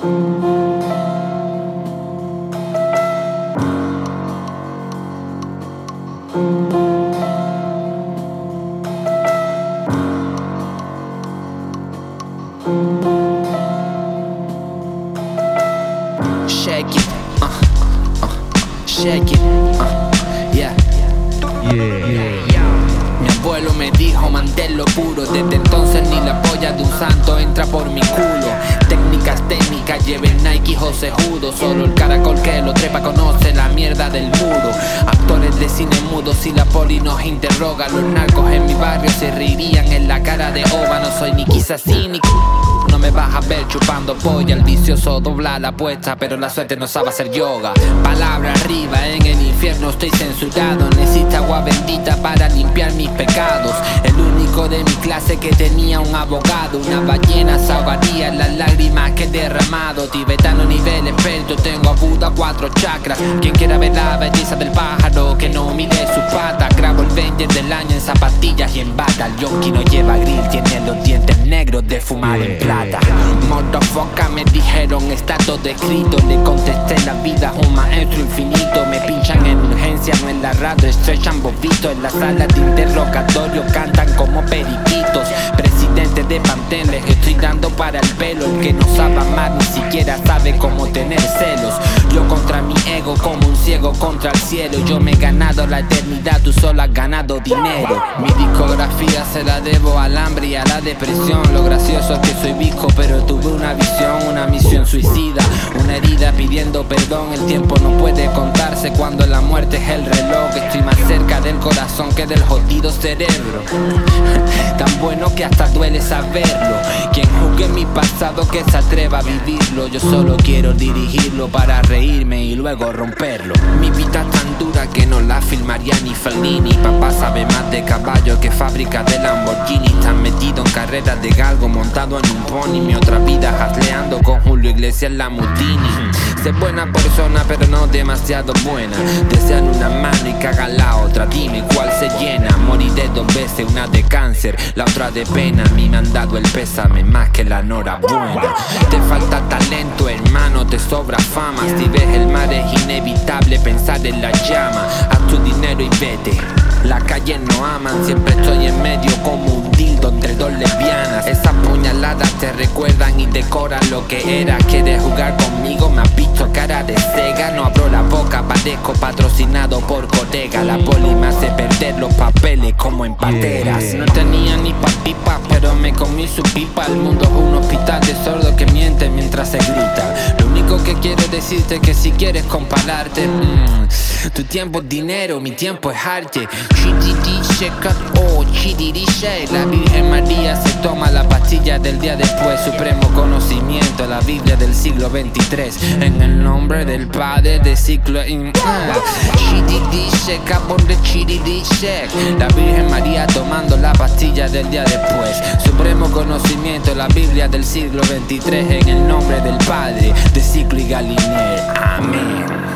Shake it, shake it, yeah. Mi abuelo me dijo manténlo puro. Desde entonces ni la polla de un santo entra por mi culo. Técnicas, lleven Nike o Judo. Solo el caracol que lo trepa conoce la mierda del muro. Actores de cine mudos, si la poli nos interroga. Los narcos en mi barrio se reirían en la cara de Ova. No soy ni quizás ni no me vas a ver chupando polla. El vicioso dobla la apuesta, pero la suerte no sabe hacer yoga. Palabra arriba, en el infierno estoy censurado. Necesito agua bendita para limpiar mis pecados. El único de mi clase que tenía un abogado. Una ballena se ahogaría en las lágrimas que he derramado. Tibetano nivel experto, tengo a Buda 4 chakras. Quien quiera ver la belleza del pájaro, que no mire sus patas. Grabo el Avenger del año en zapatillas y en bata. El yonki no lleva grill, tiene los dientes negros de fumar en plata. Motherfucker, me dijeron está todo escrito. Le contesté, la vida es un maestro infinito. Me pinchan en urgencia, no en la radio, estrechan bobitos. En la sala de interrogatorio cantan como periquitos. Presidente de Pantene, les estoy dando para el pelo. El que no sabe amar ni siquiera sabe cómo tener celos. Yo contra mi ego como un ciego contra el cielo. Yo me he ganado la eternidad, tú solo has ganado dinero. Mi discografía se la debo al hambre y a la depresión. Lo gracioso es que soy visco, pero tuve una visión, una misión suicida. Una herida pidiendo perdón, el tiempo no puede contarse cuando la muerte es el reloj. Estoy más cerca del corazón que del jodido cerebro. Tan bueno que hasta duele saberlo. Quien juzgue mi pasado que se atreva a vivirlo. Yo solo quiero dirigirlo para reírme y luego romperlo. Mi vida es tan dura que no la filmaría ni Fellini. Papá sabe más de caballo que fábrica de Lamborghini. Tan metido en carreras de galgo montado en un pony. Mi otra vida hasleando con Julio Iglesias Lamutini. Sé buena persona pero no demasiado buena. Desean una mano y cagan la otra. Dime cuál se llena. Moriré 2 veces, una de cáncer, la otra de pena. A mí me han dado el pésame más que la enhorabuena. Te falta talento, hermano, te sobra fama. Si ves el mar es inevitable pensar en la llama. Haz tu dinero y vete. Las calles no aman, siempre estoy en medio como un dildo entre 2 lesbianas. Esas puñaladas te recuerdan y decoran lo que era. ¿Quieres jugar conmigo? Me has visto cara de cega. No abro la boca, parezco patrocinado por Corega. La poli me hace perder los papeles como en pateras. No tenía ni pa' pipa, pero me comí su pipa. El mundo es un hospital de sordos que mienten mientras se grita. Lo único que quiero decirte es que si quieres compararte, tu tiempo es dinero, mi tiempo es arte. La Virgen María se toma la pastilla del día después. Supremo conocimiento, la Biblia del siglo 23. En el nombre del Padre del ciclo. La Virgen María tomando la pastilla del día después. Supremo conocimiento, la Biblia del siglo 23. En el nombre del Padre de Ciclo y Galiner. Amén.